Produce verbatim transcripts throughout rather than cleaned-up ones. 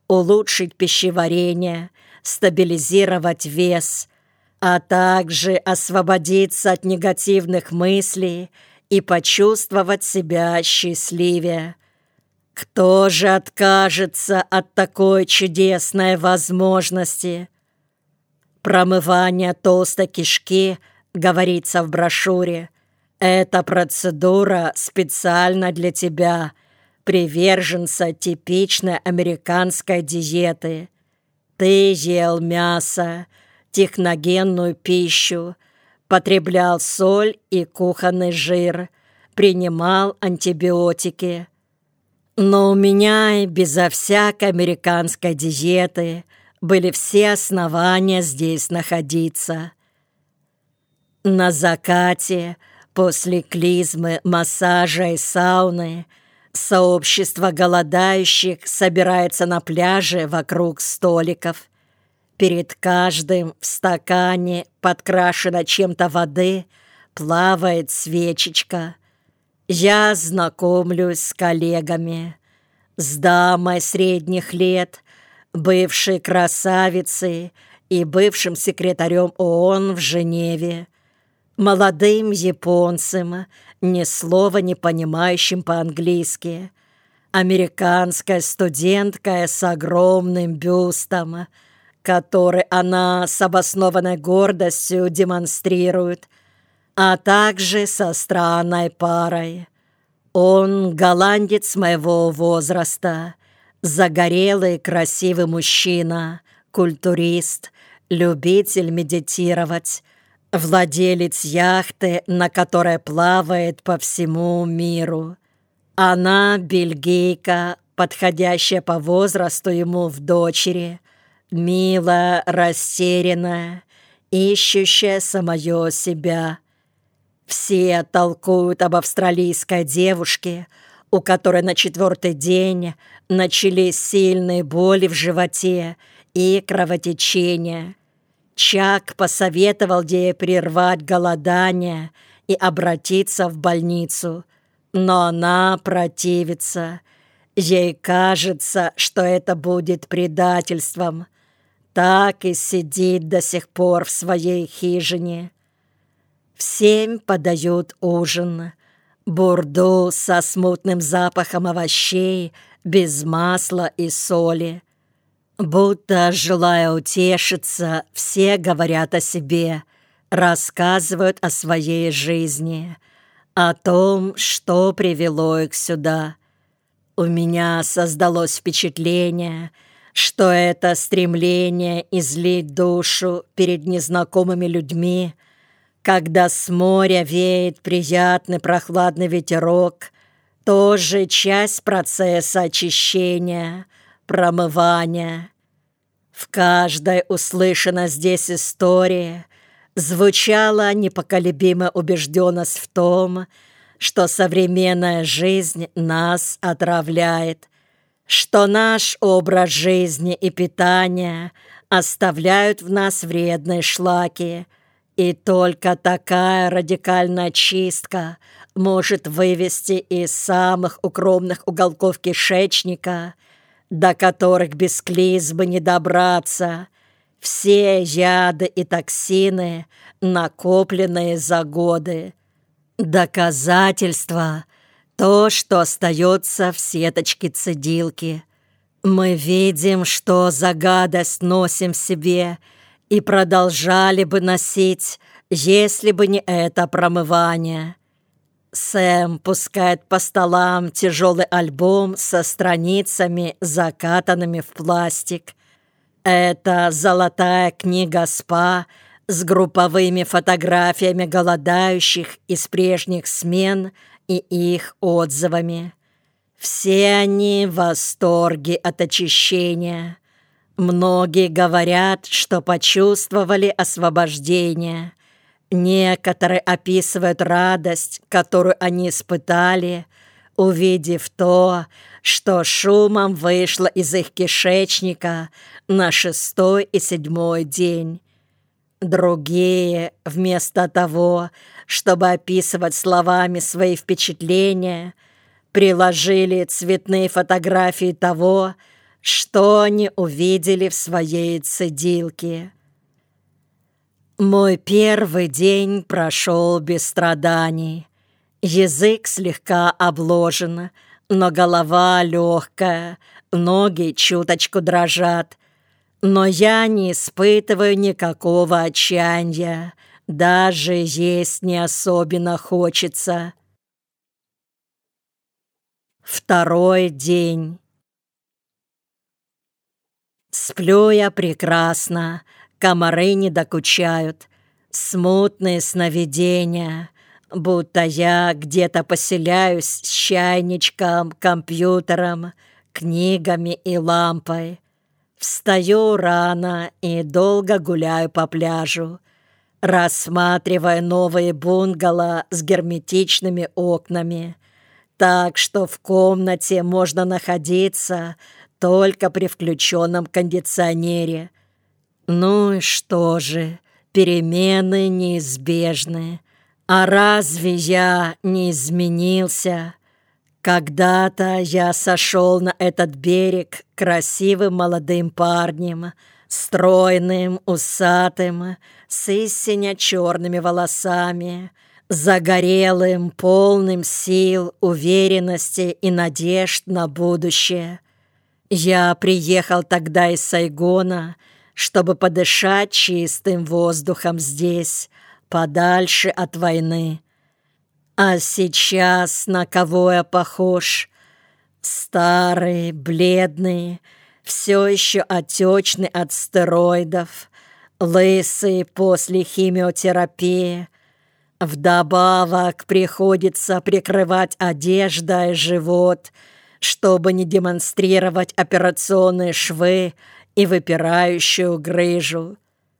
улучшить пищеварение, стабилизировать вес, а также освободиться от негативных мыслей и почувствовать себя счастливее. Кто же откажется от такой чудесной возможности? Промывание толстой кишки, говорится в брошюре, это процедура специально для тебя, приверженца типичной американской диеты. Ты ел мясо, техногенную пищу, потреблял соль и кухонный жир, принимал антибиотики. Но у меня и безо всякой американской диеты были все основания здесь находиться. На закате, после клизмы, массажа и сауны, сообщество голодающих собирается на пляже вокруг столиков. Перед каждым в стакане, подкрашена чем-то воды, плавает свечечка. Я знакомлюсь с коллегами, с дамой средних лет, бывшей красавицей и бывшим секретарем ООН в Женеве, молодым японцем, ни слова не понимающим по-английски, американской студенткой с огромным бюстом, который она с обоснованной гордостью демонстрирует, а также со странной парой. Он голландец моего возраста, загорелый красивый мужчина, культурист, любитель медитировать, владелец яхты, на которой плавает по всему миру. Она бельгийка, подходящая по возрасту ему в дочери, милая, растерянная, ищущая самое себя. Все толкуют об австралийской девушке, у которой на четвертый день начались сильные боли в животе и кровотечение. Чак посоветовал ей прервать голодание и обратиться в больницу, но она противится. Ей кажется, что это будет предательством. Так и сидит до сих пор в своей хижине. В семь подают ужин. Бурду со смутным запахом овощей, без масла и соли. Будто, желая утешиться, все говорят о себе, рассказывают о своей жизни, о том, что привело их сюда. У меня создалось впечатление, что это стремление излить душу перед незнакомыми людьми, когда с моря веет приятный прохладный ветерок, тоже часть процесса очищения, промывания. В каждой услышанной здесь истории звучала непоколебимая убежденность в том, что современная жизнь нас отравляет, что наш образ жизни и питания оставляют в нас вредные шлаки, и только такая радикальная чистка может вывести из самых укромных уголков кишечника, до которых без клизмы не добраться, все яды и токсины, накопленные за годы. Доказательство — то, что остается в сеточке цедилки. Мы видим, что за гадость носим в себе, и продолжали бы носить, если бы не это промывание. Сэм пускает по столам тяжелый альбом со страницами, закатанными в пластик. Это золотая книга СПА с групповыми фотографиями голодающих из прежних смен и их отзывами. Все они в восторге от очищения. Многие говорят, что почувствовали освобождение. Некоторые описывают радость, которую они испытали, увидев то, что шумом вышло из их кишечника на шестой и седьмой день. Другие, вместо того, чтобы описывать словами свои впечатления, приложили цветные фотографии того, что они увидели в своей цедилке. Мой первый день прошел без страданий. Язык слегка обложен, но голова легкая, ноги чуточку дрожат. Но я не испытываю никакого отчаяния, даже есть не особенно хочется. Второй день. Сплю я прекрасно, комары не докучают, смутные сновидения, будто я где-то поселяюсь с чайничком, компьютером, книгами и лампой. Встаю рано и долго гуляю по пляжу, рассматривая новые бунгало с герметичными окнами, так что в комнате можно находиться только при включенном кондиционере. Ну и что же, перемены неизбежны. А разве я не изменился? Когда-то я сошел на этот берег красивым молодым парнем, стройным, усатым, с истинно черными волосами, загорелым, полным сил, уверенности и надежд на будущее. Я приехал тогда из Сайгона, чтобы подышать чистым воздухом здесь, подальше от войны. А сейчас на кого я похож? Старый, бледный, все еще отечный от стероидов, лысый после химиотерапии. Вдобавок приходится прикрывать одеждой живот, чтобы не демонстрировать операционные швы и выпирающую грыжу.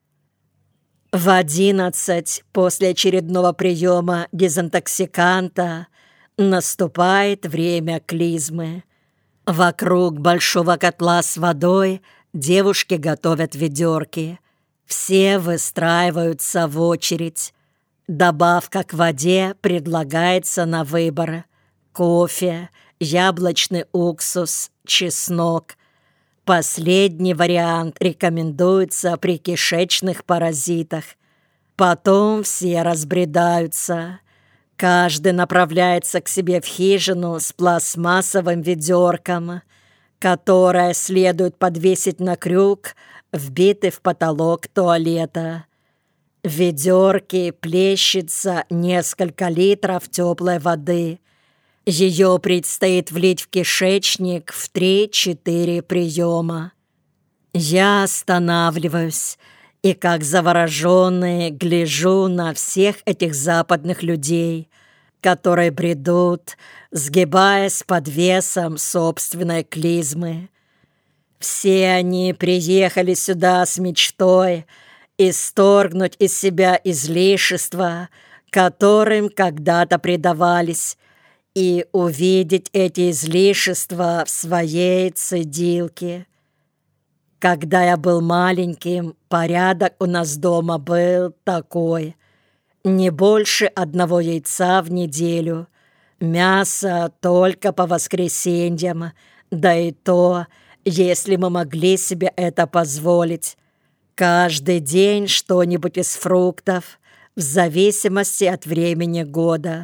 В одиннадцать после очередного приема дезинтоксиканта наступает время клизмы. Вокруг большого котла с водой девушки готовят ведерки. Все выстраиваются в очередь. Добавка к воде предлагается на выбор: кофе, яблочный уксус, чеснок. Последний вариант рекомендуется при кишечных паразитах. Потом все разбредаются. Каждый направляется к себе в хижину с пластмассовым ведерком, которое следует подвесить на крюк, вбитый в потолок туалета. В ведерке плещется несколько литров теплой воды. Ее предстоит влить в кишечник в три-четыре приема. Я останавливаюсь и, как завороженный, гляжу на всех этих западных людей, которые бредут, сгибаясь под весом собственной клизмы. Все они приехали сюда с мечтой исторгнуть из себя излишества, которым когда-то предавались, и увидеть эти излишества в своей цедилке. Когда я был маленьким, порядок у нас дома был такой: не больше одного яйца в неделю, мясо только по воскресеньям, да и то, если мы могли себе это позволить. Каждый день что-нибудь из фруктов, в зависимости от времени года.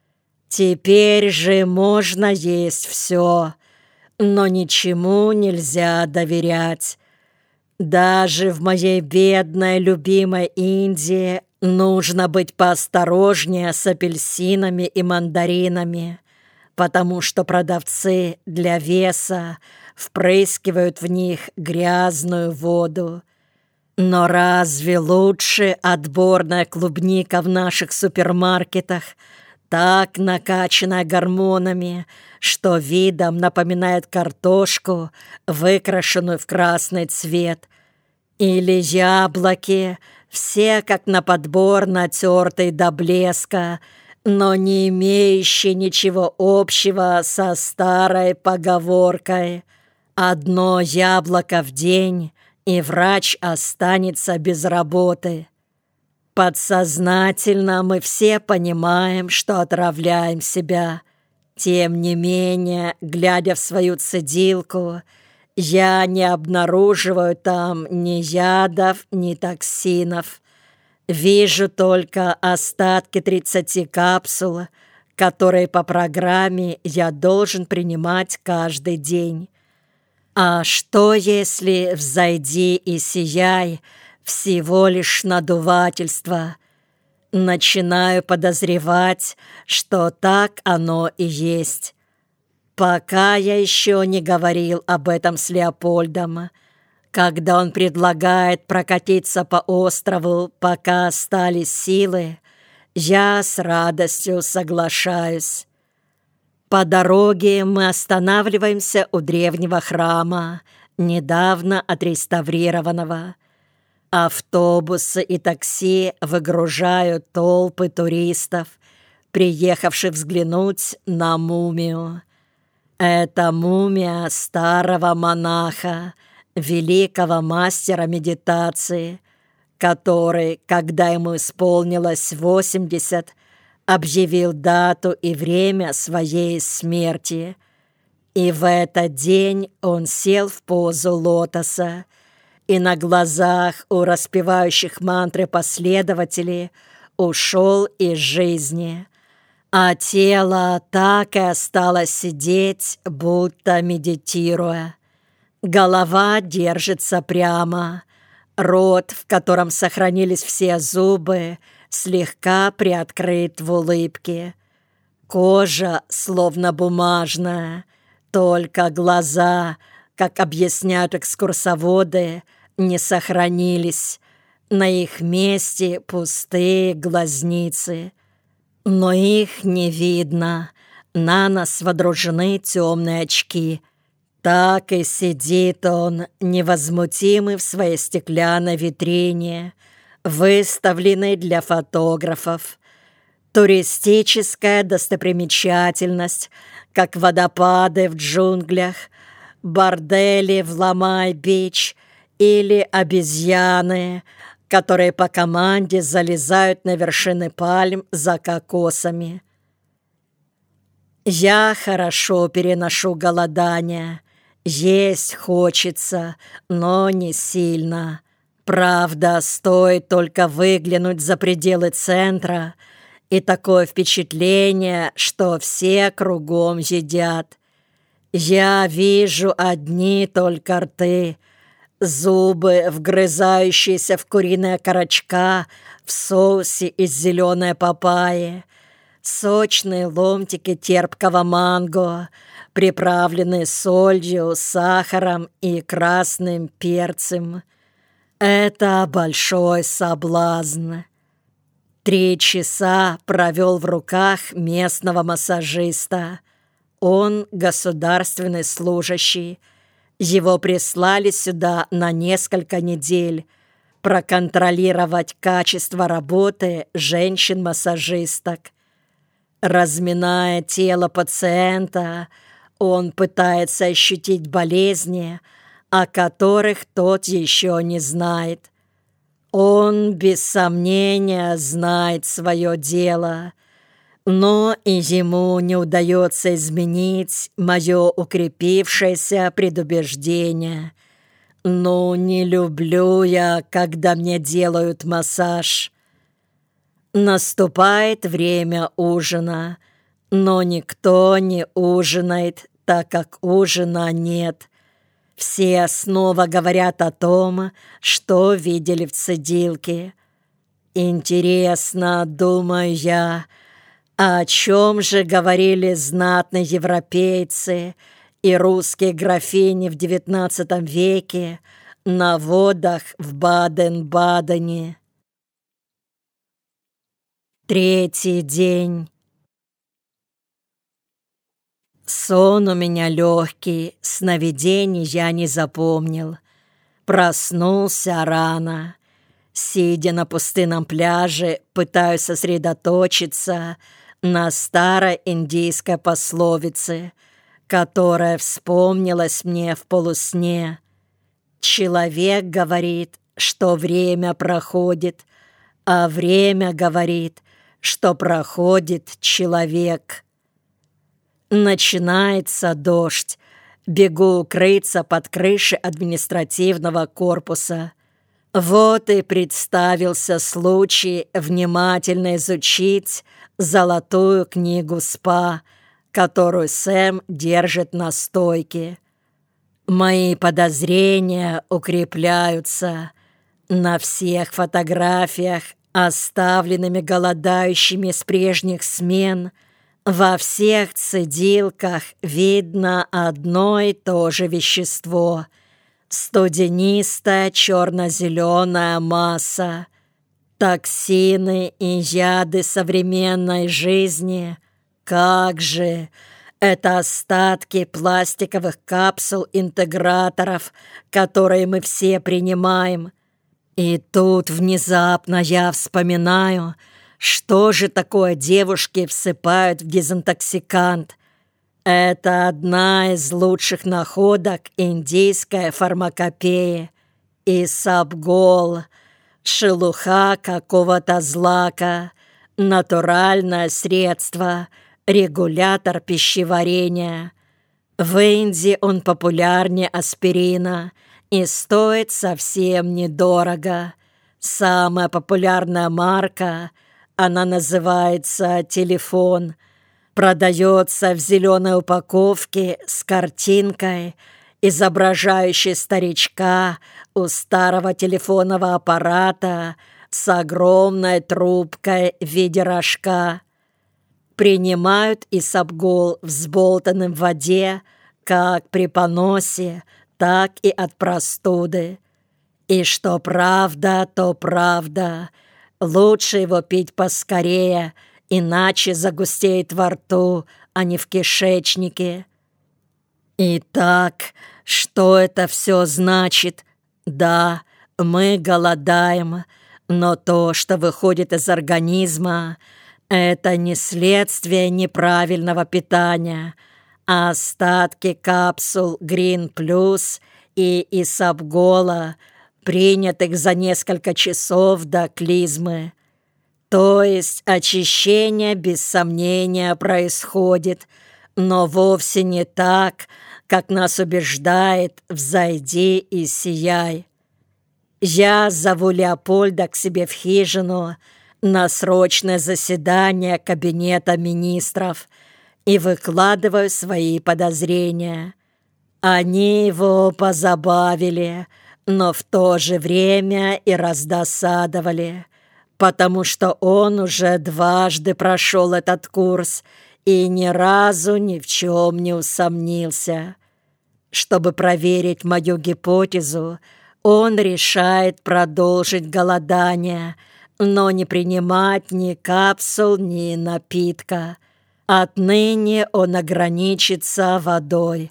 Теперь же можно есть все, но ничему нельзя доверять. Даже в моей бедной любимой Индии нужно быть поосторожнее с апельсинами и мандаринами, потому что продавцы для веса впрыскивают в них грязную воду. Но разве лучше отборная клубника в наших супермаркетах, так накачанная гормонами, что видом напоминает картошку, выкрашенную в красный цвет? Или яблоки, все как на подбор натертые до блеска, но не имеющие ничего общего со старой поговоркой: «Одно яблоко в день, и врач останется без работы». Подсознательно мы все понимаем, что отравляем себя. Тем не менее, глядя в свою цедилку, Я не обнаруживаю там ни ядов, ни токсинов. Вижу только остатки тридцати капсул, которые по программе я должен принимать каждый день. А что, если «взойди и сияй» всего лишь надувательство? Начинаю подозревать, что так оно и есть. Пока я еще не говорил об этом с Леопольдом. Когда он предлагает прокатиться по острову, пока остались силы, я с радостью соглашаюсь. По дороге мы останавливаемся у древнего храма, недавно отреставрированного. Автобусы и такси выгружают толпы туристов, приехавших взглянуть на мумию. Это мумия старого монаха, великого мастера медитации, который, когда ему исполнилось восемьдесят, объявил дату и время своей смерти. И в этот день он сел в позу лотоса, и на глазах у распевающих мантры последователей ушел из жизни, а тело так и осталось сидеть, будто медитируя. Голова держится прямо, рот, в котором сохранились все зубы, слегка приоткрыт в улыбке. Кожа словно бумажная, только глаза, как объясняют экскурсоводы, не сохранились. На их месте пустые глазницы. Но их не видно. На нос водружены темные очки. Так и сидит он, невозмутимый в своей стеклянной витрине, выставленной для фотографов. Туристическая достопримечательность, как водопады в джунглях, бордели в Ламай-Бич или обезьяны, которые по команде залезают на вершины пальм за кокосами. Я хорошо переношу голодание. Есть хочется, но не сильно. Правда, стоит только выглянуть за пределы центра, и такое впечатление, что все кругом едят. Я вижу одни только рты, зубы, вгрызающиеся в куриные окорочка в соусе из зеленой папайи, сочные ломтики терпкого манго, приправленные солью, сахаром и красным перцем. Это большой соблазн. Три часа провел в руках местного массажиста. Он государственный служащий. Его прислали сюда на несколько недель проконтролировать качество работы женщин-массажисток. Разминая тело пациента, он пытается ощутить болезни, о которых тот еще не знает. Он, без сомнения, знает свое дело, но и ему не удается изменить мое укрепившееся предубеждение. Ну, не люблю я, когда мне делают массаж. Наступает время ужина, но никто не ужинает, так как ужина нет. Все снова говорят о том, что видели в цедилке. Интересно, думаю я, о чем же говорили знатные европейцы и русские графини в девятнадцатом веке на водах в Баден-Бадене. Третий день. Сон у меня легкий, сновидений я не запомнил. Проснулся рано. Сидя на пустынном пляже, пытаюсь сосредоточиться на старой индийской пословице, которая вспомнилась мне в полусне. Человек говорит, что время проходит, а время говорит, что проходит человек. Начинается дождь. Бегу укрыться под крышей административного корпуса. Вот и представился случай внимательно изучить золотую книгу СПА, которую Сэм держит на стойке. Мои подозрения укрепляются. На всех фотографиях, оставленными голодающими с прежних смен, во всех цедилках видно одно и то же вещество — студенистая черно-зеленая масса. Токсины и яды современной жизни. Как же! Это остатки пластиковых капсул-интеграторов, которые мы все принимаем. И тут внезапно я вспоминаю, что же такое девушки всыпают в дезинтоксикант. Это одна из лучших находок индийской фармакопеи. Исабгол, шелуха какого-то злака, натуральное средство, регулятор пищеварения. В Индии он популярнее аспирина и стоит совсем недорого. Самая популярная марка, она называется «Телефон», продается в зеленой упаковке с картинкой, изображающей старичка у старого телефонного аппарата с огромной трубкой в виде рожка. Принимают исабгол взболтанным в воде как при поносе, так и от простуды. И что правда, то правда. Лучше его пить поскорее, иначе загустеет во рту, а не в кишечнике. Итак, что это все значит? Да, мы голодаем, но то, что выходит из организма, это не следствие неправильного питания, а остатки капсул Green Plus и исабгола, принятых за несколько часов до клизмы. То есть очищение без сомнения происходит, но вовсе не так, как нас убеждает «взойди и сияй». Я зову Леопольда к себе в хижину на срочное заседание кабинета министров и выкладываю свои подозрения. Они его позабавили, но в то же время и раздосадовали, потому что он уже дважды прошел этот курс и ни разу ни в чем не усомнился. Чтобы проверить мою гипотезу, он решает продолжить голодание, но не принимать ни капсул, ни напитка. Отныне он ограничится водой.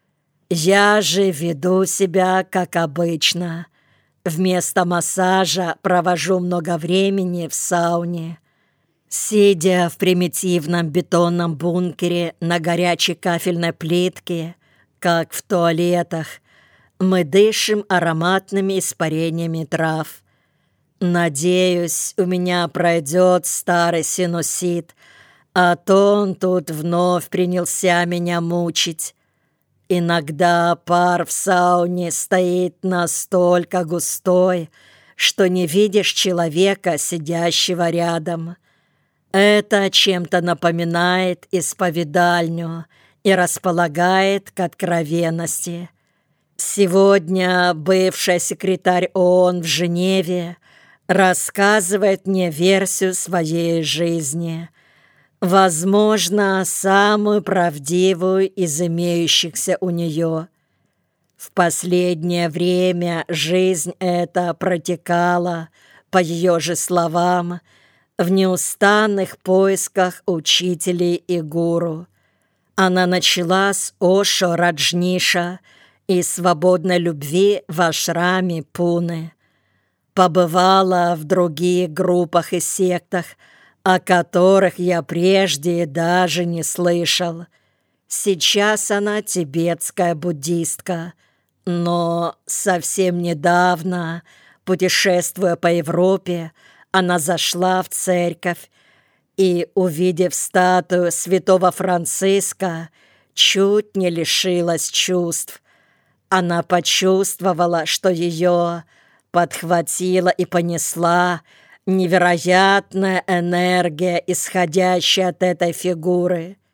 Я же веду себя как обычно. Вместо массажа провожу много времени в сауне. Сидя в примитивном бетонном бункере на горячей кафельной плитке, как в туалетах, мы дышим ароматными испарениями трав. Надеюсь, у меня пройдет старый синусит, а то он тут вновь принялся меня мучить. Иногда пар в сауне стоит настолько густой, что не видишь человека, сидящего рядом. Это чем-то напоминает исповедальню и располагает к откровенности. Сегодня бывший секретарь ООН в Женеве рассказывает мне версию своей жизни. Возможно, самую правдивую из имеющихся у нее. В последнее время жизнь эта протекала, по ее же словам, в неустанных поисках учителей и гуру. Она начала с Ошо Раджниша и свободной любви в ашраме Пуны. Побывала в других группах и сектах, о которых я прежде даже не слышал. Сейчас она тибетская буддистка, но совсем недавно, путешествуя по Европе, она зашла в церковь и, увидев статую святого Франциска, чуть не лишилась чувств. Она почувствовала, что ее подхватила и понесла невероятная энергия, исходящая от этой фигуры.